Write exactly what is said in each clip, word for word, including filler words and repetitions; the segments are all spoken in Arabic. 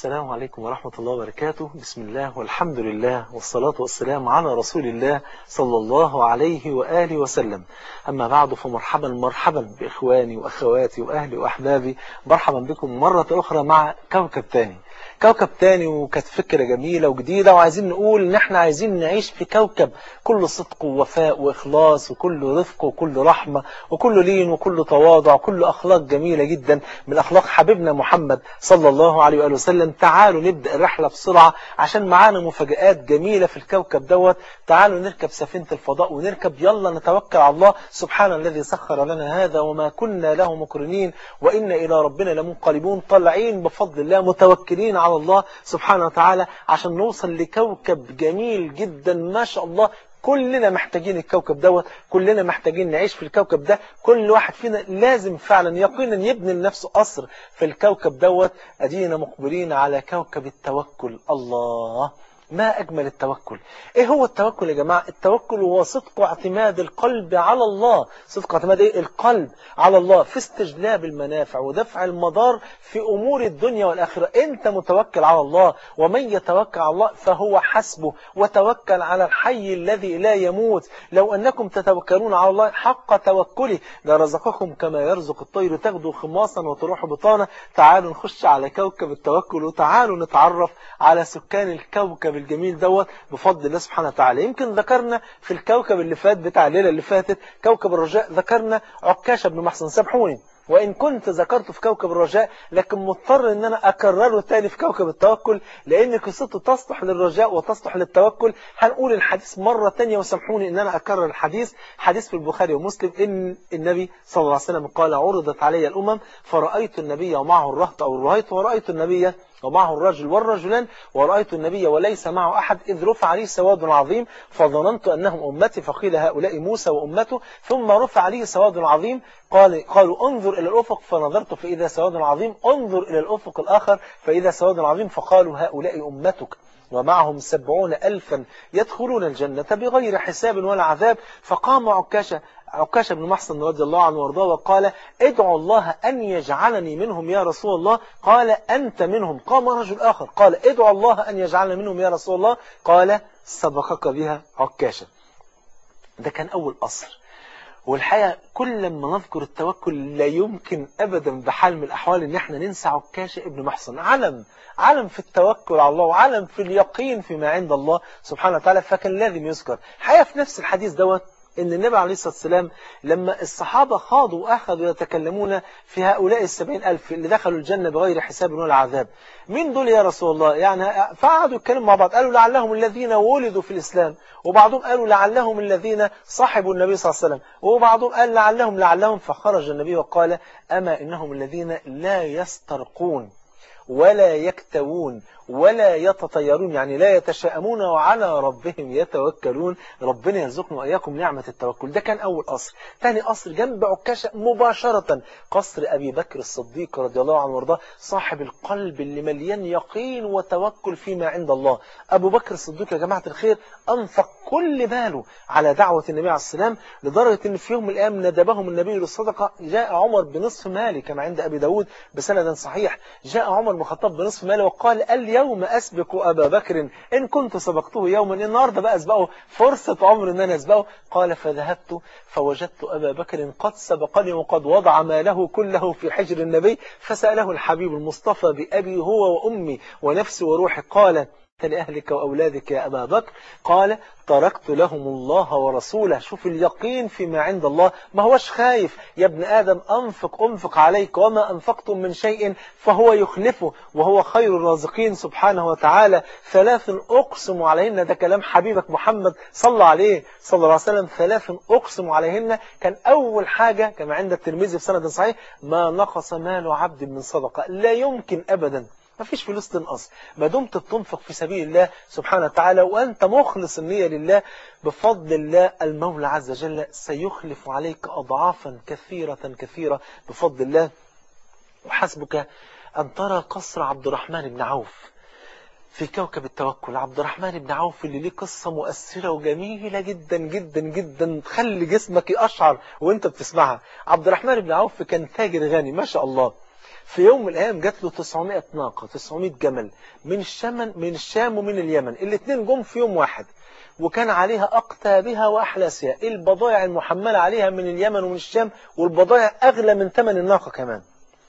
السلام عليكم ورحمة الله وبركاته. بسم الله والحمد لله والصلاة والسلام على رسول الله صلى الله عليه وآله وسلم. أما بعد فمرحبا مرحبا بإخواني وأخواتي وأهلي وأحبابي، مرحبا بكم مرة أخرى مع كوكب تاني كوكب تاني وكانت فكرة جميلة وجديدة، وعايزين نقول إن إحنا عايزين نعيش في كوكب كله صدق ووفاء وإخلاص وكله رفق وكله رحمة وكله لين وكله تواضع وكله أخلاق جميلة جدا من أخلاق حبيبنا محمد صلى الله عليه وآله وسلم. تعالوا نبدأ الرحلة بسرعة عشان معانا مفاجآت جميلة في الكوكب دوت. تعالوا نركب سفينة الفضاء ونركب، يلا نتوكل على الله. سبحان الذي سخر لنا هذا وما كنا له مقرنين وإن إلى ربنا لمنقلبون. طالعين بفضل الله متوكلين على الله سبحانه وتعالى عشان نوصل لكوكب جميل جدا ما شاء الله. كلنا محتاجين الكوكب دوت، كلنا محتاجين نعيش في الكوكب ده. كل واحد فينا لازم فعلا يقينا يبني لنفسه قصر في الكوكب دوت. أدينا مقبلين على كوكب التوكل. الله، ما أجمل التوكل. إيه هو التوكل يا جماعة؟ التوكل هو صدق اعتماد القلب على الله. صدق اعتماد إيه؟ القلب على الله في استجلاب المنافع ودفع المضار في أمور الدنيا والآخرة. أنت متوكل على الله، ومن يتوكل على الله فهو حسبه. وتوكل على الحي الذي لا يموت. لو أنكم تتوكلون على الله حق توكله لرزقكم كما يرزق الطير تغدو خماصا وتروح بطانا. تعالوا نخش على كوكب التوكل وتعالوا نتعرف على سكان الكوكب الجميل دوت بفضل الله سبحانه وتعالى. يمكن ذكرنا في الكوكب اللي فات بتاع الليلة اللي فاتت كوكب الرجاء، ذكرنا عكاشة بن محصن. سامحوني وإن كنت ذكرته في كوكب الرجاء، لكن مضطر إن أنا أكرره تاني في كوكب التوكل لأن قصته تصلح للرجاء وتصلح للتوكل. هنقول الحديث مرة تانية وسامحوني إن أنا أكرر الحديث. حديث في البخاري ومسلم إن النبي صلى الله عليه وسلم قال: عرضت علي الأمم فرأيت النبي ومعه الرهط أو الرهيط، ورأيت النبي ومعه الرجل والرجلان، ورأيت النبي وليس معه أحد، إذ رفع عليه سواد عظيم فظننت أنهم أمتي، فقيل هؤلاء موسى وأمته. ثم رفع عليه سواد عظيم، قال قالوا انظر إلى الأفق، فنظرت فإذا سواد عظيم، انظر إلى الأفق الآخر فإذا سواد عظيم، فقالوا هؤلاء أمتك ومعهم سبعون ألفا يدخلون الجنة بغير حساب ولا عذاب. فقام عكاشة عكاشة بن محصن رضي الله عنه وارضاه وقال: ادعو الله أن يجعلني منهم يا رسول الله. قال: أنت منهم. قام رجل آخر قال: ادعو الله أن يجعلني منهم يا رسول الله. قال: سبقك بها عكاشة. ده كان أول قصر. والحقيقة كل ما نذكر التوكل لا يمكن أبدا بحال من الأحوال إن احنا ننسى عكاشة ابن محصن. علم علم في التوكل على الله وعلم في اليقين فيما عند الله سبحانه وتعالى، فكان لازم يذكر. الحقيقة في نفس الحديث دوت إن النبي عليه الصلاة والسلام لما الصحابة خاضوا وأخذوا يتكلمون في هؤلاء السبعين ألف اللي دخلوا الجنة بغير حساب ولا عذاب، مين دول يا رسول الله؟ يعني فقعدوا يتكلموا مع بعض، قالوا لعلهم الذين ولدوا في الإسلام، وبعضهم قالوا لعلهم الذين صاحبوا النبي صلى الله عليه وسلم، وبعضهم قال لعلهم لعلهم فخرج النبي وقال: أما إنهم الذين لا يسترقون ولا يكتوون ولا يتطيرون، يعني لا يتشاءمون وعلى ربهم يتوكلون. ربنا يرزقنا وإياكم نعمة التوكل. ده كان أول قصر. ثاني قصر جنب عكاشة مباشرة قصر أبي بكر الصديق رضي الله عنه وارضاه، صاحب القلب اللي مليان يقين وتوكل فيما عند الله. أبو بكر الصديق يا جماعة الخير أنفق كل باله على دعوة النبي عليه السلام، لدرجة أن في يوم من الأيام ندبهم النبي للصدقة. جاء عمر بنصف ماله كما عند أبي داود بسند صحيح. جاء عمر بن الخطاب بنصف ماله وقال: اليوم أسبق أبا بكر إن كنت سبقته يوما. النهاردة بقى أسبقه، فرصة عمر أن أنا أسبقه. قال: فذهبت فوجدت أبا بكر قد سبقني وقد وضع ماله كله في حجر النبي. فسأله الحبيب المصطفى بأبي هو وأمي ونفسي وروحي، قال: لأهلك وأولادك يا أبا بكر؟ قال: تركت لهم الله ورسوله. شوف اليقين فيما عند الله، ما هوش خايف. يا ابن آدم أنفق أنفق عليك وما أنفقتم من شيء فهو يخلفه وهو خير الرازقين سبحانه وتعالى. ثلاث أقسم عليهن، ده كلام حبيبك محمد صلى عليه صلى الله عليه وسلم. ثلاث أقسم عليهن كان أول حاجة كما عند الترمذي في سند صحيح: ما نقص مال عبد من صدقة. لا يمكن أبدا، ما فيش فلوس تنقص ما دمت بتنفق في سبيل الله سبحانه وتعالى وأنت مخلص النية لله. بفضل الله المولى عز وجل سيخلف عليك أضعافا كثيرة كثيرة بفضل الله. وحسبك أن ترى قصر عبد الرحمن بن عوف في كوكب التوكل. عبد الرحمن بن عوف اللي ليه قصة مؤثرة وجميلة جدا جدا جدا تخلي جسمك يقشعر وانت بتسمعها. عبد الرحمن بن عوف كان تاجر غني ما شاء الله، في يوم من الأيام جات له تسعمائة ناقة، تسعمائة جمل من الشام من الشام ومن اليمن، الاثنين جم في يوم واحد، وكان عليها أقتابها وأحلاسها، البضائع المحملة عليها من اليمن ومن الشام، والبضائع أغلى من ثمن الناقة كمان.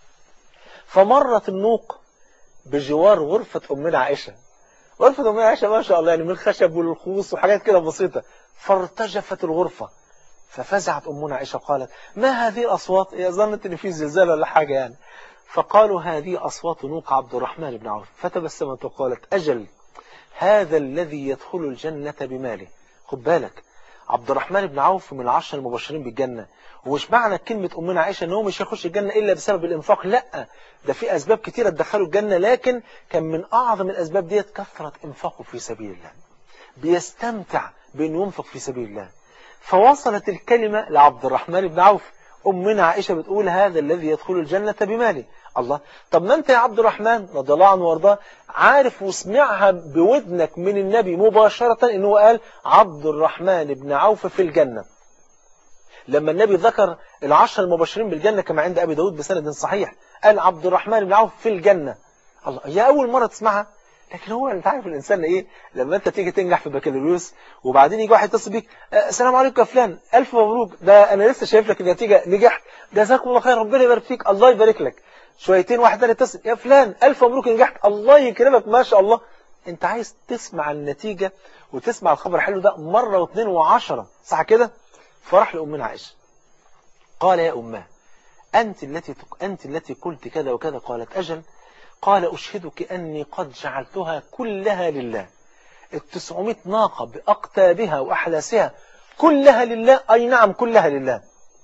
فمرت النوق بجوار غرفة أمنا عائشة، غرفة أمنا عائشة ما شاء الله يعني من الخشب والخوص وحاجات كده بسيطة، فارتجفت الغرفة، ففزعت أمنا عائشة قالت: ما هذه الأصوات؟ هي ظنت إن في زلزال ولا حاجة يعني. فقالوا: هذه أصوات نوق عبد الرحمن بن عوف. فتبسمت وقالت: أجل، هذا الذي يدخل الجنة بماله. خد بالك، عبد الرحمن بن عوف من العشرة المبشرين بالجنة، ومش معنى كلمة أمنا عائشة أنه مش هيخش الجنة إلا بسبب الإنفاق، لا، ده في أسباب كتيرة تدخلوا الجنة، لكن كان من أعظم الأسباب ديت كثرة إنفاقه في سبيل الله، بيستمتع بأنه ينفق في سبيل الله. فوصلت الكلمة لعبد الرحمن بن عوف، أمنا عائشة بتقول: هذا الذي يدخل الجنة بماله. الله، طب ما أنت يا عبد الرحمن رضي الله عنه وارضاه عارف وسمعها بودنك من النبي مباشرة إنه قال عبد الرحمن بن عوف في الجنة. لما النبي ذكر العشر المبشرين بالجنة كما عند أبي داود بسند صحيح، قال عبد الرحمن بن عوف في الجنة. الله، هي أول مرة تسمعها، لكن هو انت عارف الانسان ايه، لما انت تيجي تنجح في بكالوريوس وبعدين يجي واحد يتصل بيك: السلام عليكم يا فلان، الف مبروك، ده انا لسه شايف لك النتيجه، نجحت، جزاكم الله خير، ربنا يبارك فيك، الله يبارك لك. شويتين واحد ثاني يتصل: يا فلان الف مبروك نجحت، الله يكرمك، ما شاء الله. انت عايز تسمع النتيجه وتسمع الخبر الحلو ده مره واثنين وعشرة، صح كده؟ فراح لامنا عائشه قال: يا اماه، انت التي انت التي قلت كذا وكذا. قالت: اجل. قال: أشهدك أني قد جعلتها كلها لله، التسعمائة ناقة بأقتابها وأحلاسها كلها لله. أي نعم كلها لله.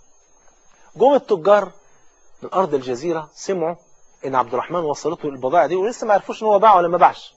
جم التجار من أرض الجزيرة سمعوا إن عبد الرحمن وصلته البضائع دي ولسه ما عرفوش إن هو باع ولا ما باعش،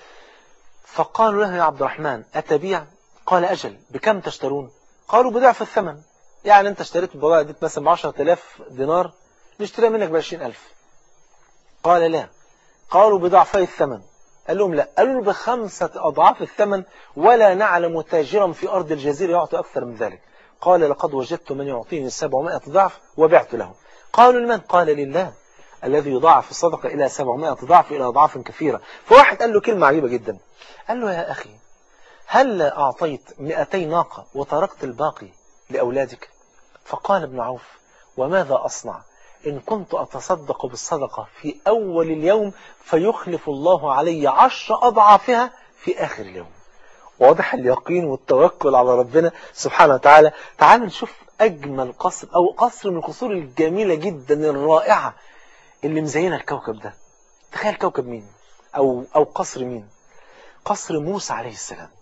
فقالوا له: يا عبد الرحمن أتبيع؟ قال: أجل. بكم تشترون؟ قالوا: بضعف الثمن، يعني أنت اشتريت البضائع دي مثلا بعشرة آلاف دينار، نشتريها منك بعشرين ألف. قال: لا. قالوا: بضعفي الثمن. قال لهم: لا. قالوا له: بخمسة أضعاف الثمن، ولا نعلم تاجرا في أرض الجزيرة يعطي أكثر من ذلك. قال: لقد وجدت من يعطيني سبعمائة ضعف وبعت له. قالوا: لمن؟ قال: لله الذي يضاعف الصدقة إلى سبعمائة ضعف إلى أضعاف كثيرة. فواحد قال له كلمة عجيبة جدا، قال له: يا أخي، هل أعطيت مئتي ناقة وتركت الباقي لأولادك؟ فقال ابن عوف: وماذا أصنع إن كنت أتصدق بالصدقة في أول اليوم فيخلف الله علي عشر أضعافها في آخر اليوم؟ واضح اليقين والتوكل على ربنا سبحانه وتعالى. تعالوا نشوف أجمل قصر أو قصر من القصور الجميلة جدا الرائعة اللي مزينة الكوكب ده. تخيل كوكب مين أو, أو قصر مين؟ قصر موسى عليه السلام،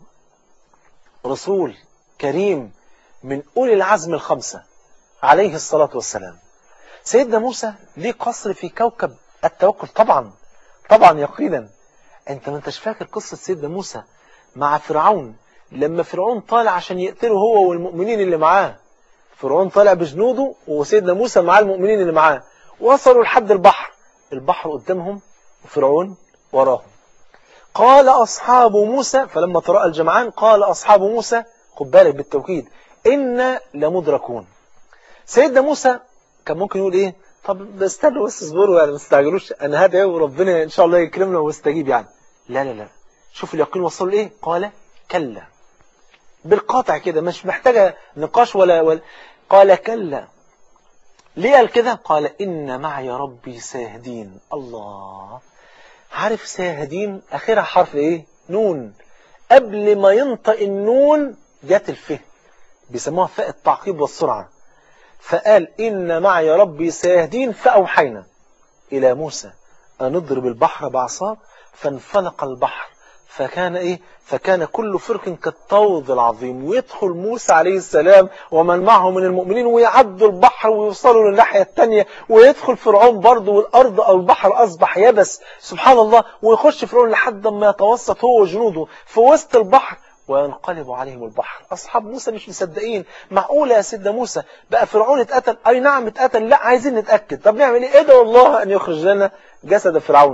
رسول كريم من أولي العزم الخمسة عليه الصلاة والسلام. سيدنا موسى ليه قصر في كوكب التوكل؟ طبعا طبعا يقينا. انت ما انتش فاكر قصة سيدنا موسى مع فرعون لما فرعون طالع عشان يقتله هو والمؤمنين اللي معاه؟ فرعون طالع بجنوده وسيدنا موسى مع المؤمنين اللي معاه، وصلوا لحد البحر، البحر قدامهم وفرعون وراهم. قال أصحاب موسى فلما تراءى الجمعان قال أصحاب موسى، خد بالك بالتوكيد، إنا لمدركون. سيدنا موسى كان ممكن يقول ايه؟ طب استنوا بس اصبروا يعني ما تستعجلوش، انا هدعي وربنا ان شاء الله يكرمنا ويستجيب يعني. لا لا لا، شوف اليقين وصل لايه؟ قال: كلا. بالقاطع كده، مش محتاجه نقاش ولا, ولا قال: كلا. ليه قال كده؟ قال: ان معي ربي سيهدين. الله، عارف سيهدين اخرها حرف ايه؟ نون. قبل ما ينطق النون جت الفه، بيسموها فاء التعقيب والسرعه. فقال: إن معي ربي سيهدين. فأوحينا إلى موسى أن اضرب البحر بعصاك فانفلق البحر فكان إيه؟ فكان كل فرق كالطود العظيم. ويدخل موسى عليه السلام ومن معه من المؤمنين ويعدوا البحر ويوصلوا للناحية التانية، ويدخل فرعون برضه والأرض أو البحر أصبح يبس، سبحان الله. ويخش فرعون لحد ما يتوسط هو وجنوده في وسط البحر وينقلب عليهم البحر. أصحاب موسى مش مصدقين، معقولة يا سيدنا موسى بقى فرعون اتقتل؟ أي نعم اتقتل. لا، عايزين نتأكد، طب نعمل ايه؟ ادعوا الله أن يخرج لنا جسد فرعون.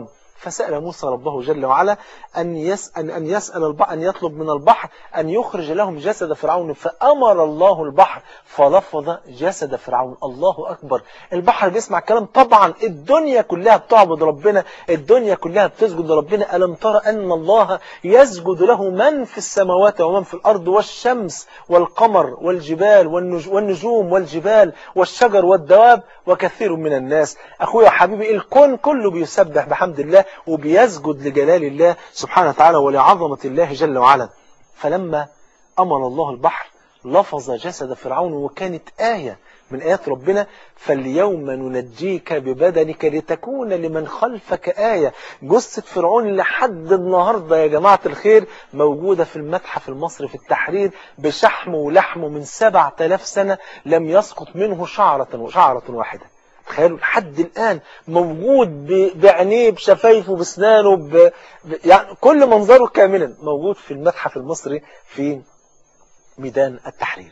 فسأل موسى ربه جل وعلا أن يسأل أن يسأل البحر أن يطلب من البحر أن يخرج لهم جسد فرعون، فأمر الله البحر فلفظ جسد فرعون. الله أكبر. البحر بيسمع كلام. طبعا الدنيا كلها بتعبد ربنا، الدنيا كلها بتسجد لربنا. ألم ترى أن الله يسجد له من في السماوات ومن في الأرض، والشمس والقمر والجبال والنجوم والجبال والشجر والدواب وكثير من الناس. أخويا وحبيبي، الكون كله بيسبح بحمد الله وبيسجد لجلال الله سبحانه وتعالى ولعظمة الله جل وعلا. فلما أمر الله البحر لفظ جسد فرعون، وكانت آية من آيات ربنا: فاليوم ننجيك ببدنك لتكون لمن خلفك آية. جثة فرعون لحد النهاردة يا جماعة الخير موجودة في المتحف المصري في التحرير بشحمه ولحمه من سبعة آلاف سنة، لم يسقط منه شعرة شعرة واحدة. تخيلوا لحد الآن موجود بعينيه بشفايفه بسنانه ب... يعني كل منظره كاملا موجود في المتحف المصري في ميدان التحرير.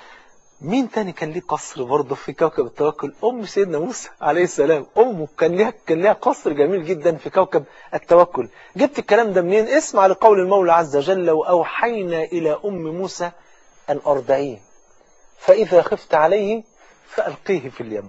مين تاني كان ليه قصر برضه في كوكب التوكل؟ أم سيدنا موسى عليه السلام. أمه كان ليها كان ليها قصر جميل جدا في كوكب التوكل. جبت الكلام ده منين؟ اسمع لقول المولى عز وجل: وأوحينا إلى أم موسى أن أرضعيه فإذا خفت عليه فألقيه في اليم.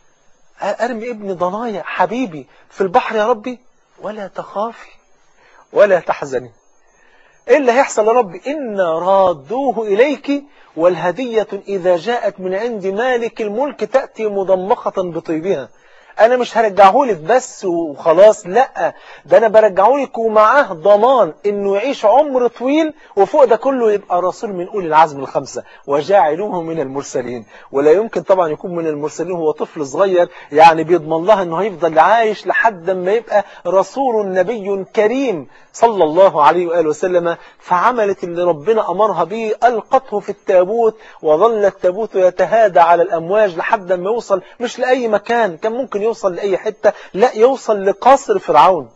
أرمي ابن ضنايا حبيبي في البحر يا ربي، ولا تخافي ولا تحزني. إيه اللي هيحصل يا ربي؟ إنا رادوه إليك والهدية إذا جاءت من عند مالك الملك تأتي مضمخة بطيبها. أنا مش هرجعهولك بس وخلاص، لأ، ده أنا برجعهولك ومعاه ضمان إنه يعيش عمر طويل، وفوق ده كله يبقى رسول من أولي العزم الخمسة وجاعلوه من المرسلين. ولا يمكن طبعا يكون من المرسلين هو طفل صغير، يعني بيضمن لها إنه هيفضل عايش لحد ما يبقى رسول نبي كريم صلى الله عليه وآله وسلم. فعملت اللي ربنا أمرها به، ألقته في التابوت، وظل التابوت يتهادى على الأمواج لحد ما يوصل مش لأي مكان، كان ممكن يوصل لأي حتة، لا، يوصل لقصر فرعون.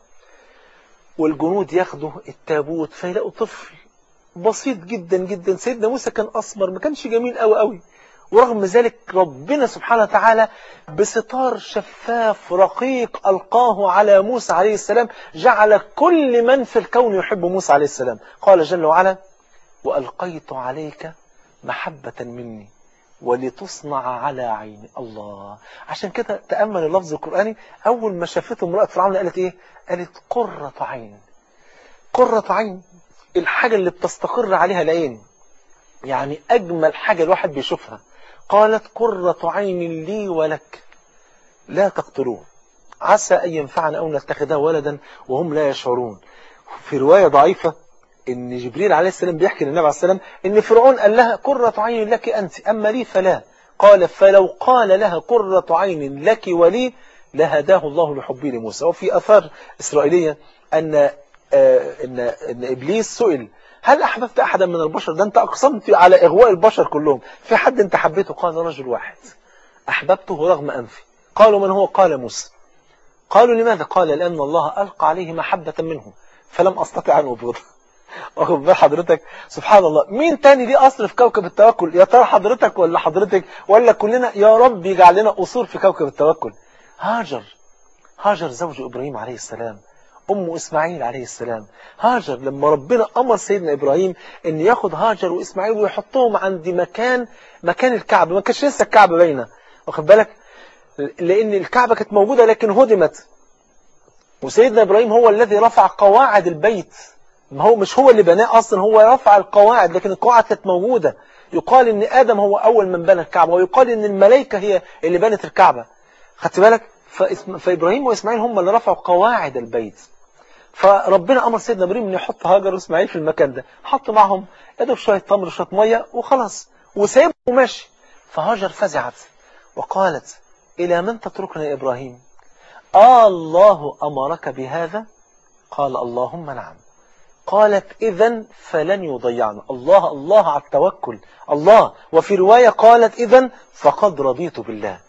والجنود ياخدوا التابوت فيلاقوا طفل بسيط جدا جدا. سيدنا موسى كان أسمر، ما كانش جميل قوي قوي، ورغم ذلك ربنا سبحانه وتعالى بستار شفاف رقيق ألقاه على موسى عليه السلام، جعل كل من في الكون يحب موسى عليه السلام. قال جل وعلا: وألقيت عليك محبة مني ولتصنع على عيني. الله. عشان كده تأمل اللفظ القرآني، أول ما شافته امرأة فرعون قالت إيه؟ قالت قرة عين. قرة عين، الحاجة اللي بتستقر عليها العين، يعني أجمل حاجة الواحد بيشوفها. قالت قرة عين لي ولك لا تقتلوه عسى أن ينفعنا أو نتخذه ولدا وهم لا يشعرون. في رواية ضعيفة إن جبريل عليه السلام بيحكي للنبي عليه السلام إن فرعون قال لها قرة عين لك أنت أما لي فلا. قال: فلو قال لها قرة عين لك ولي لهداه الله لحبي لموسى. وفي أثار إسرائيلية أن آه إن, إن إبليس سئل: هل أحببت أحدا من البشر؟ ده أنت أقسمت على إغواء البشر كلهم، في حد أنت حبيته؟ قال: رجل واحد أحببته رغم أنفي. قالوا: من هو؟ قال: موسى. قالوا: لماذا؟ قال: لأن الله ألقى عليه محبة منه فلم أستطع أن أبغضه. واخد بال حضرتك؟ سبحان الله. مين تاني ليه قصر في كوكب التوكل؟ يا ترى حضرتك ولا حضرتك ولا كلنا؟ يا رب يجعل لنا قصور في كوكب التوكل. هاجر. هاجر زوج إبراهيم عليه السلام، أم إسماعيل عليه السلام. هاجر لما ربنا أمر سيدنا إبراهيم أن ياخد هاجر وإسماعيل ويحطهم عند مكان مكان الكعبة، ما كانش لسه الكعبة باينة، واخد بالك؟ لأن الكعبة كانت موجودة لكن هدمت، وسيدنا إبراهيم هو الذي رفع قواعد البيت. ما هو مش هو اللي بناه أصلا، هو رفع القواعد، لكن القواعد كانت موجودة. يقال إن آدم هو أول من بنى الكعبة، ويقال إن الملائكة هي اللي بنت الكعبة. خدت بالك؟ فإبراهيم وإسماعيل هم اللي رفعوا قواعد البيت. فربنا أمر سيدنا إبراهيم إنه يحط هاجر وإسماعيل في المكان ده، حط معهم يدوب شوية تمر وشوية مية وخلاص، وسايبه وماشي. فهاجر فزعت وقالت: إلى من تتركنا يا إبراهيم؟ آه الله أمرك بهذا؟ قال: اللهم نعم. قالت: إذن فلن يضيعنا. الله الله على التوكل الله. وفي رواية قالت: إذن فقد رضيت بالله.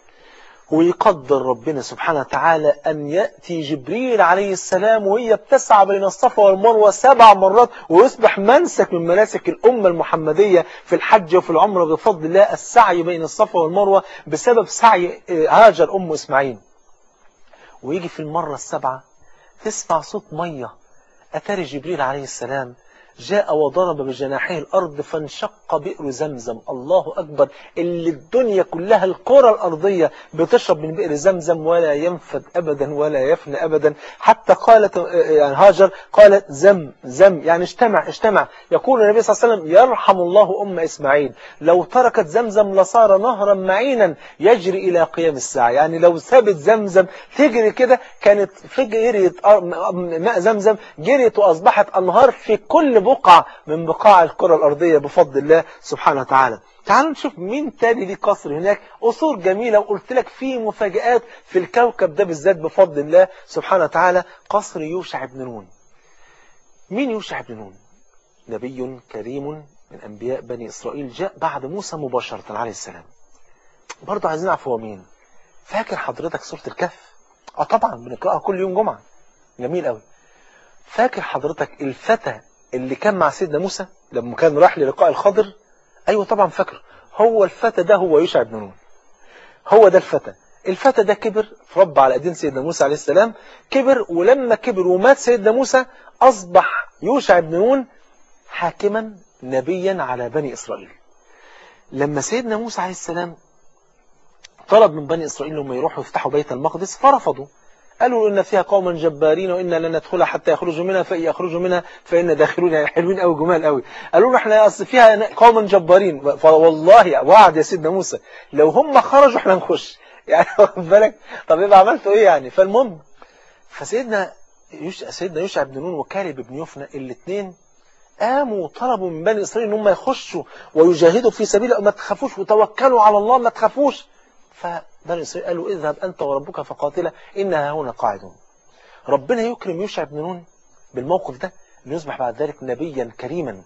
ويقدر ربنا سبحانه وتعالى أن يأتي جبريل عليه السلام وهي بتسعى بين الصفا والمروة سبع مرات، ويصبح منسك من مناسك الأمة المحمدية في الحج وفي العمرة بفضل الله السعي بين الصفا والمروة بسبب سعي هاجر أم إسماعيل. ويجي في المرة السبعة تسمع صوت مية. أتاري جبريل عليه السلام جاء وضرب بجناحيه الأرض فانشق بئر زمزم. الله أكبر، اللي الدنيا كلها الكرة الأرضية بتشرب من بئر زمزم ولا ينفد أبدا ولا يفنى أبدا. حتى قالت يعني هاجر قالت زم زم يعني اجتمع اجتمع. يقول النبي صلى الله عليه وسلم يرحم الله أم إسماعيل لو تركت زمزم لصار نهرا معينا يجري إلى قيام الساعة. يعني لو سابت زمزم تجري كده كانت جريت ماء زمزم جريت وأصبحت أنهار في كل بقعة من بقاع الكرة الأرضية بفضل الله سبحانه وتعالى. تعالوا نشوف مين تاني ليه قصر هناك، قصور جميلة، وقلت لك في مفاجآت في الكوكب ده بالذات بفضل الله سبحانه وتعالى. قصر يوشع بن نون. مين يوشع بن نون؟ نبي كريم من أنبياء بني إسرائيل، جاء بعد موسى مباشرة عليه السلام. برضه عايزين نعرف هو مين. فاكر حضرتك سورة الكهف؟ اه طبعا بنقرأها كل يوم جمعة. جميل قوي. فاكر حضرتك الفتى اللي كان مع سيدنا موسى لما كان راح للقاء الخضر؟ ايوه طبعا فاكر. هو الفتى ده هو يوشع بن نون. هو ده الفتى. الفتى ده كبر فرب على ايدين سيدنا موسى عليه السلام، كبر، ولما كبر ومات سيدنا موسى اصبح يوشع بن نون حاكما نبيا على بني اسرائيل. لما سيدنا موسى عليه السلام طلب من بني اسرائيل انهم يروحوا يفتحوا بيت المقدس فرفضوا. قالوا إن فيها قوما جبارين وإنا لن ندخلها حتى يخرجوا منها فإن يخرجوا منها فإن داخلون. يعني حلوين قوي جمال قوي. قالوا له احنا أصل فيها قوما جبارين، فوالله وعد يا سيدنا موسى لو هم خرجوا احنا نخش. يعني واخد بالك؟ طب يبقى عملتوا ايه يعني؟ فالمهم فسيدنا يوش... سيدنا يوشع بن نون وكالب بن يفنى الاثنين قاموا وطلبوا من بني إسرائيل ان هم يخشوا ويجاهدوا في سبيل الله، ما تخافوش وتوكلوا على الله ما تخافوش. فبني إسرائيل قالوا اذهب أنت وربك فقاتلا إنها هنا قاعدون. ربنا يكرم يوشع بن نون بالموقف ده انه يصبح بعد ذلك نبيا كريما.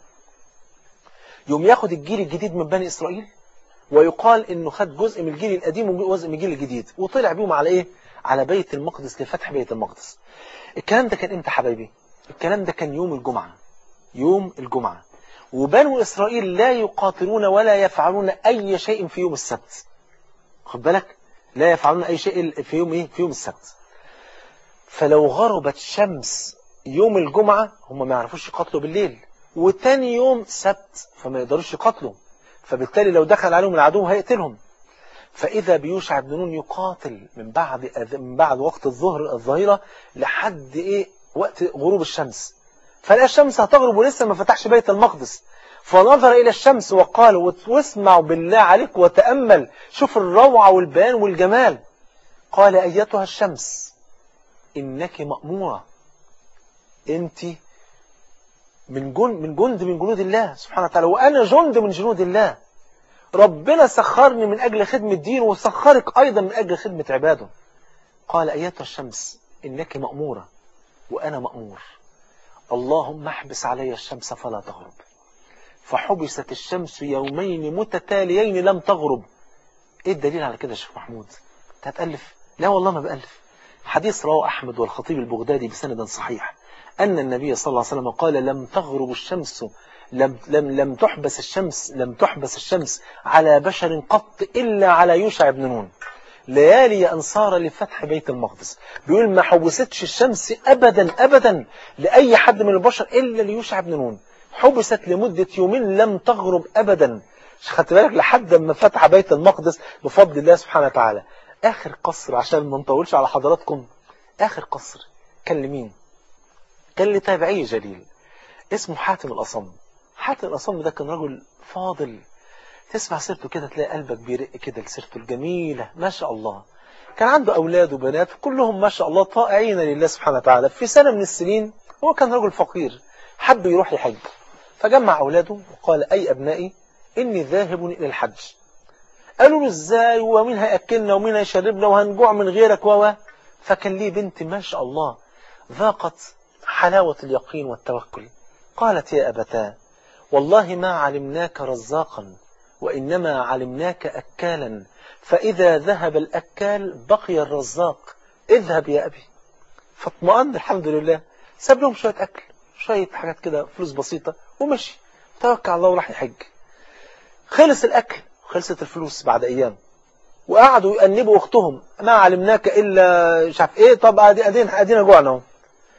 يوم ياخد الجيل الجديد من بني إسرائيل ويقال انه خد جزء من الجيل القديم وجزء من الجيل الجديد وطلع بيهم على ايه؟ على بيت المقدس لفتح بيت المقدس. الكلام ده كان امتى حبايبي؟ الكلام ده كان يوم الجمعة. يوم الجمعة. وبنو إسرائيل لا يقاتلون ولا يفعلون أي شيء في يوم السبت. خد بالك؟ لا يفعلون أي شيء في يوم إيه؟ في يوم السبت. فلو غربت شمس يوم الجمعة هم ما يعرفوش يقاتلوا بالليل، وتاني يوم سبت فما يقدروش يقاتلوا، فبالتالي لو دخل عليهم العدو هيقتلهم. فإذا بيوشع بن نون يقاتل من بعد من بعد وقت الظهر الظهيرة لحد إيه؟ وقت غروب الشمس. فلقى الشمس هتغرب ولسه ما فتحش بيت المقدس، فنظر إلى الشمس وقال واسمعوا بالله عليك وتأمل، شوف الروعة والبيان والجمال. قال أيتها الشمس إنك مأمورة، أنت من جند من جند من جنود الله سبحانه وتعالى، وأنا جند من جنود الله. ربنا سخرني من أجل خدمة الدين وسخرك أيضا من أجل خدمة عباده. قال أيتها الشمس إنك مأمورة وأنا مأمور، اللهم احبس علي الشمس فلا تغرب. فحبست الشمس يومين متتاليين لم تغرب. ايه الدليل على كده يا شيخ محمود؟ انت هتألف؟ لا والله ما بألف. حديث رواه أحمد والخطيب البغدادي بسند صحيح أن النبي صلى الله عليه وسلم قال لم تغرب الشمس لم لم لم تحبس الشمس لم تحبس الشمس على بشر قط إلا على يوشع بن نون ليالي أنصار لفتح بيت المقدس. بيقول ما حبستش الشمس أبدا أبدا لأي حد من البشر إلا ليوشع بن نون، حبست لمدة يومين لم تغرب أبدا. خدت بالك؟ لحد ما فتح بيت المقدس بفضل الله سبحانه وتعالى. آخر قصر عشان ما نطولش على حضراتكم، آخر قصر كان لمين؟ كان لتابعي جليل اسمه حاتم الأصم. حاتم الأصم ده كان رجل فاضل، تسمع سيرته كده تلاقي قلبك بيرق كده لسيرته الجميلة ما شاء الله. كان عنده أولاد وبنات كلهم ما شاء الله طائعين لله سبحانه وتعالى. في سنة من السنين هو كان رجل فقير حب يروح يحج، فجمع أولاده وقال أي أبنائي إني ذاهب إلى الحج. قالوا له إزاي ومين هيأكلنا ومين هيشربنا وهنجوع من غيرك و فكان ليه بنت ما شاء الله ذاقت حلاوة اليقين والتوكل. قالت يا أبتاه والله ما علمناك رزاقا وإنما علمناك أكالا، فإذا ذهب الأكال بقي الرزاق، اذهب يا أبي. فاطمأن الحمد لله، ساب لهم شوية أكل شوية حاجات كده فلوس بسيطة ومشي توكل على الله وراح يحج. خلص الأكل خلصت الفلوس بعد أيام، وقعدوا يأنبوا أختهم ما علمناك إلا مش عارف إيه. طب أدينا أدينا جوعنا.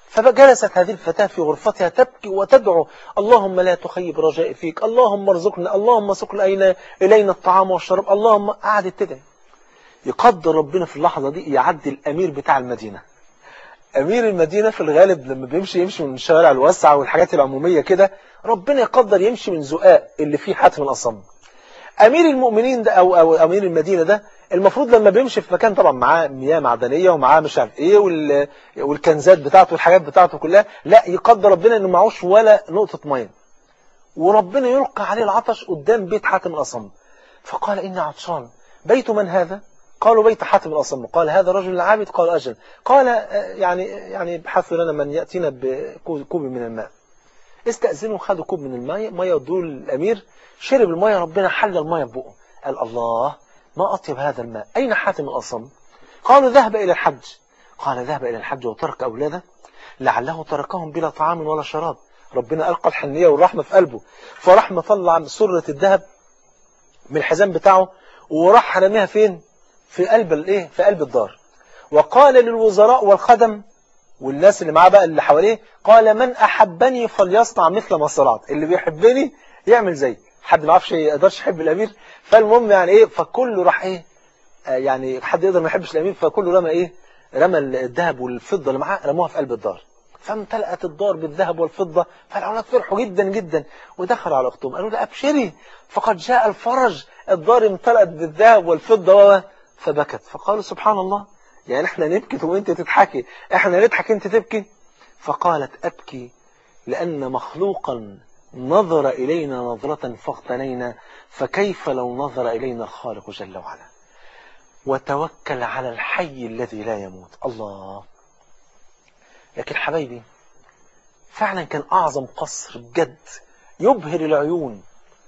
فجلست هذه الفتاة في غرفتها تبكي وتدعو: اللهم لا تخيب رجائي فيك، اللهم ارزقنا، اللهم سقنا إلينا الطعام والشراب، اللهم. قعدت تدعي. يقدر ربنا في اللحظة دي يعدي الأمير بتاع المدينة. أمير المدينة في الغالب لما بيمشي يمشي من الشوارع الواسعة والحاجات العمومية كده، ربنا يقدر يمشي من زقاق اللي فيه حاتم الأصم. أمير المؤمنين ده أو, أو أمير المدينة ده المفروض لما بيمشي في مكان طبعا معاه مياه معدنية ومعاه مش عارف إيه والكنزات بتاعته والحاجات بتاعته كلها، لا يقدر ربنا إنه معوش ولا نقطة مية، وربنا يلقى عليه العطش قدام بيت حاتم الأصم. فقال: إني عطشان. بيت من هذا؟ قالوا: بيت حاتم الأصم. قال: هذا رجل عابد؟ قال: أجل. قال: يعني يعني ابحثوا لنا من يأتينا بكوب من الماء. استأذنوا، خدوا كوب من الماء، مية ودول الأمير، شرب المية، ربنا حل المية ببقه. قال: الله، ما أطيب هذا الماء، أين حاتم الأصم؟ قالوا: ذهب إلى الحج. قال: ذهب إلى الحج وترك أولاده؟ لعله تركهم بلا طعام ولا شراب. ربنا ألقى الحنية والرحمة في قلبه، فراح مطلع سرة الذهب من الحزام بتاعه وراح رميها فين؟ في قلب الايه؟ في قلب الدار. وقال للوزراء والخدم والناس اللي معاه بقى اللي حواليه: قال: من أحبني فليصنع مثل ما صنعت. اللي بيحبني يعمل زي حد ما عرفش يقدرش يحب الأمير. فالمهم يعني ايه، فكله راح ايه، آه يعني حد يقدر ما يحبش الأمير، فكله رمى ايه، رمى الذهب والفضة اللي معاه رموها في قلب الدار. فامتلأت الدار بالذهب والفضة. فالأولاد فرحوا جدا جدا ودخلوا على أختهم قالوا: لا أبشري فقد جاء الفرج، الدار امتلأت بالذهب والفضة. فبكت. فقالوا: سبحان الله، يعني احنا نبكي وانت تضحكي، احنا نضحك انت تبكي. فقالت: أبكي لأن مخلوقا نظر إلينا نظرة فاغتنينا، فكيف لو نظر إلينا الخالق جل وعلا. وتوكل على الحي الذي لا يموت. الله. لكن حبايبي فعلا كان أعظم قصر بجد يبهر العيون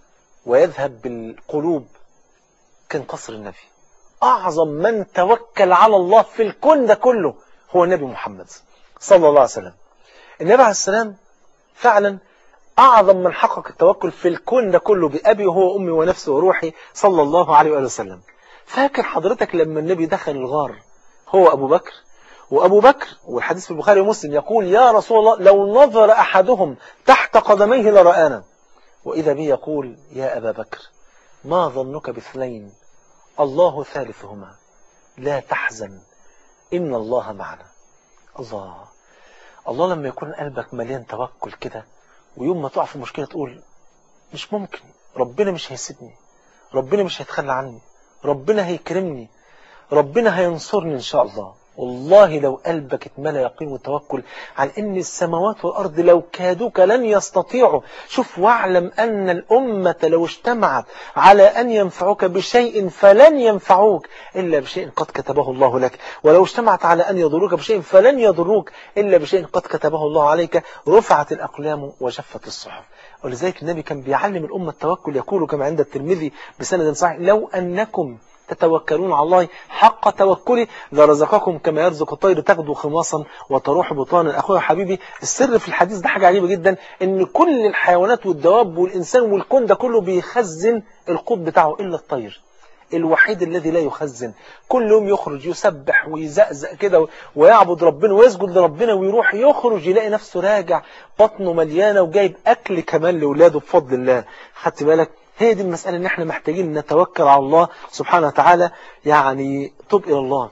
ويذهب بالقلوب كان قصر النبي. أعظم من توكل على الله في الكون ده كله هو النبي محمد صلى الله عليه وسلم. النبي عليه السلام فعلا أعظم من حقق التوكل في الكون ده كله، بأبي وهو أمي ونفسي وروحي صلى الله عليه وآله وسلم. فاكر حضرتك لما النبي دخل الغار هو أبو بكر، وأبو بكر والحديث في البخاري ومسلم يقول: يا رسول الله لو نظر أحدهم تحت قدميه لرآنا. وإذا به يقول: يا أبا بكر ما ظنك باثنين الله ثالثهما لا تحزن إن الله معنا. الله. الله لما يكون قلبك مليان توكل كده، ويوم ما تقع في مشكلة تقول: مش ممكن، ربنا مش هيسيبني، ربنا مش هيتخلى عني، ربنا هيكرمني، ربنا هينصرني إن شاء الله. والله لو قلبك اتملى يقين وتوكل على ان السماوات والارض لو كادوك لن يستطيعوا. شوف: واعلم ان الامه لو اجتمعت على ان ينفعوك بشيء فلن ينفعوك الا بشيء قد كتبه الله لك، ولو اجتمعت على ان يضروك بشيء فلن يضروك الا بشيء قد كتبه الله عليك. رفعت الاقلام وجفت الصحف. ولذلك النبي كان بيعلم الامه التوكل، يقول كما عند الترمذي بسند صحيح: لو انكم تتوكلون على الله حق توكله لرزقكم كما يرزق الطير تغدو خماصا وتروح بطانا. أخويا حبيبي، السر في الحديث ده حاجة عجيبة جدا، إن كل الحيوانات والدواب والإنسان والكون ده كله بيخزن القوت بتاعه إلا الطير الوحيد الذي لا يخزن. كل يوم يخرج يسبح ويزقزق كده ويعبد ربنا ويسجد لربنا، ويروح يخرج يلاقي نفسه راجع بطنه مليانة وجايب أكل كمان لأولاده بفضل الله. خدت بالك؟ هي دي المسألة، ان احنا محتاجين نتوكل على الله سبحانه وتعالى. يعني تب إلى الله،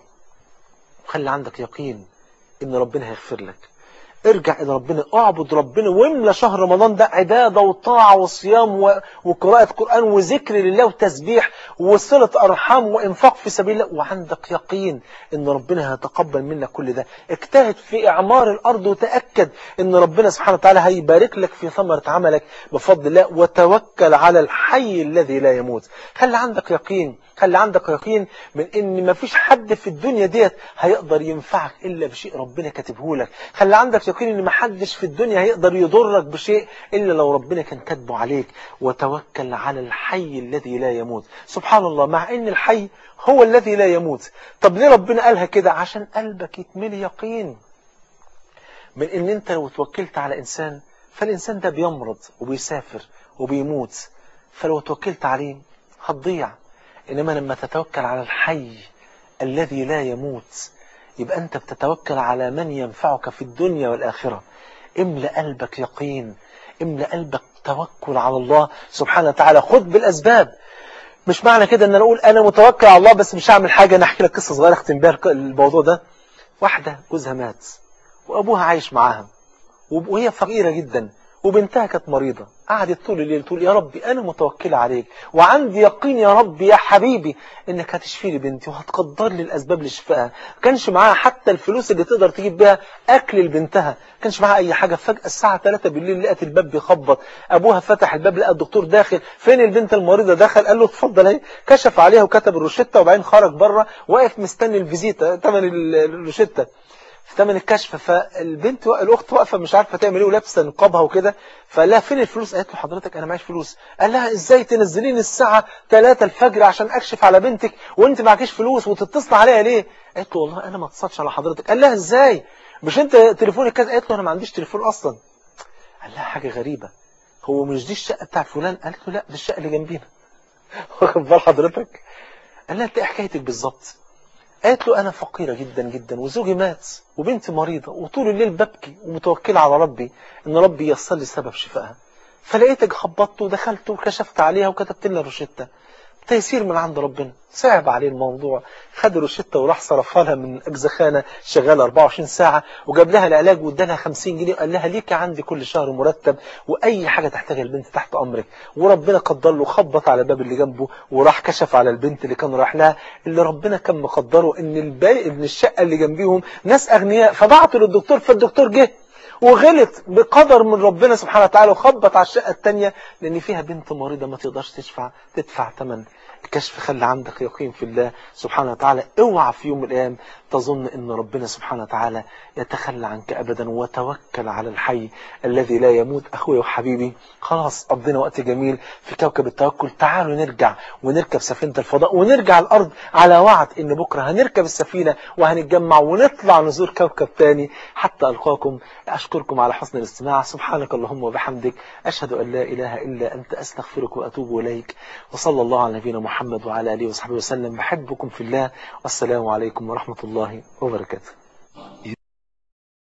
خلي عندك يقين ان ربنا هيغفر لك. ارجع إلى ربنا، اعبد ربنا، واملى شهر رمضان ده عبادة وطاعة وصيام وقراءة قرآن وذكر لله وتسبيح وصلة أرحام وإنفاق في سبيل الله، وعندك يقين إن ربنا هيتقبل منك كل ده. اجتهد في إعمار الأرض وتأكد إن ربنا سبحانه وتعالى هيبارك لك في ثمرة عملك بفضل الله. وتوكل على الحي الذي لا يموت. خلي عندك يقين، خلي عندك يقين من إن ما فيش حد في الدنيا ديت هيقدر ينفعك إلا بشيء ربنا كاتبه لك. خلي عندك يقين إن ما حدش في الدنيا هيقدر يضرك بشيء إلا لو ربنا كان كاتبه عليك. وتوكل على الحي الذي لا يموت. سبحان الله، مع إن الحي هو الذي لا يموت. طب ليه ربنا قالها كده؟ عشان قلبك يتملي يقين من إن أنت لو توكلت على إنسان فالإنسان ده بيمرض وبيسافر وبيموت، فلو توكلت عليه هتضيع. إنما لما تتوكل على الحي الذي لا يموت يبقى أنت بتتوكل على من ينفعك في الدنيا والآخرة. املأ قلبك يقين، املأ قلبك توكل على الله سبحانه وتعالى. خد بالأسباب. مش معنى كده ان انا اقول انا متوكل على الله بس مش هعمل حاجة. انا احكي لك قصة صغيرة اختم بيها الموضوع ده. واحدة جوزها مات وابوها عايش معاها وهي فقيرة جدا وبنتها كانت مريضة. قعدت طول الليل تقول يا ربي أنا متوكلة عليك وعندي يقين يا ربي يا حبيبي إنك هتشفي لي بنتي وهتقدر لي الأسباب لشفائها. كانش معاها حتى الفلوس اللي تقدر تجيب بها أكل لبنتها، كانش معاها أي حاجة. فجأة الساعة ثلاثة بالليل لقت الباب بيخبط. أبوها فتح الباب لقى الدكتور داخل. فين البنت المريضة؟ دخل قال له اتفضل اهي. كشف عليها وكتب الروشتة وبعدين خرج بره واقف مستني الفيزيتا ثمن الروشتة في ثمن الكشف. فالبنت الاخت واقفه مش عارفه تعمل ايه ولابسه نقابها وكده. فقال لها فين الفلوس؟ قالت له حضرتك انا معيش فلوس. قال لها ازاي تنزليني الساعه ثلاثة الفجر عشان اكشف على بنتك وانت معكيش فلوس وتتصل عليها ليه؟ قالت له والله انا ما اتصلش على حضرتك. قال لها ازاي؟ مش انت تليفونك كذا؟ قالت له انا ما عنديش تليفون اصلا. قال لها حاجه غريبه، هو مش دي الشقه بتاع فلان؟ قالت له لا دي الشقه اللي جنبينا. واخد بال حضرتك؟ قال لها انت ايه حكايتك بالظبط؟ قالت له أنا فقيرة جدا جدا وزوجي مات وبنتي مريضة وطول الليل ببكي ومتوكلة على ربي إن ربي ييسر لي سبب شفائها. فلقيتك خبطت ودخلت وكشفت عليها وكتبت لنا روشتة. تيسير من عند ربنا. صعب عليه الموضوع، خد الروشتة وراح صرفها لها من أجزخانة شغالة أربعة وعشرين ساعة وجاب لها العلاج وادالها خمسين جنيه وقال لها ليك عندي كل شهر مرتب وأي حاجة تحتاجها البنت تحت أمرك. وربنا قدر له، خبط على باب اللي جنبه وراح كشف على البنت اللي كان راح لها، اللي ربنا كان مقدره إن الباقي من الشقة اللي جنبيهم ناس أغنياء. فبعتوا للدكتور فالدكتور جه وغلط بقدر من ربنا سبحانه وتعالى وخبط على الشقة التانية لأن فيها بنت مريضة ما تقدرش تدفع تدفع ثمن الكشف. خلي عندك يقين في الله سبحانه وتعالى. اوعى في يوم من الأيام تظن ان ربنا سبحانه وتعالى يتخلى عنك أبدا، وتوكل على الحي الذي لا يموت. أخوي وحبيبي خلاص قضينا وقت جميل في كوكب التوكل. تعالوا نرجع ونركب سفينة الفضاء ونرجع الأرض على وعد ان بكرة هنركب السفينة وهنتجمع ونطلع نزور كوكب تاني. حتى ألقاكم أشكركم على حسن الاستماع. سبحانك اللهم وبحمدك أشهد أن لا إله إلا أنت أستغفرك وأتوب إليك. وصلى الله على نبينا محمد وعلى آله وصحبه وسلم. بحبكم في الله والسلام عليكم ورحمة الله وبركاته.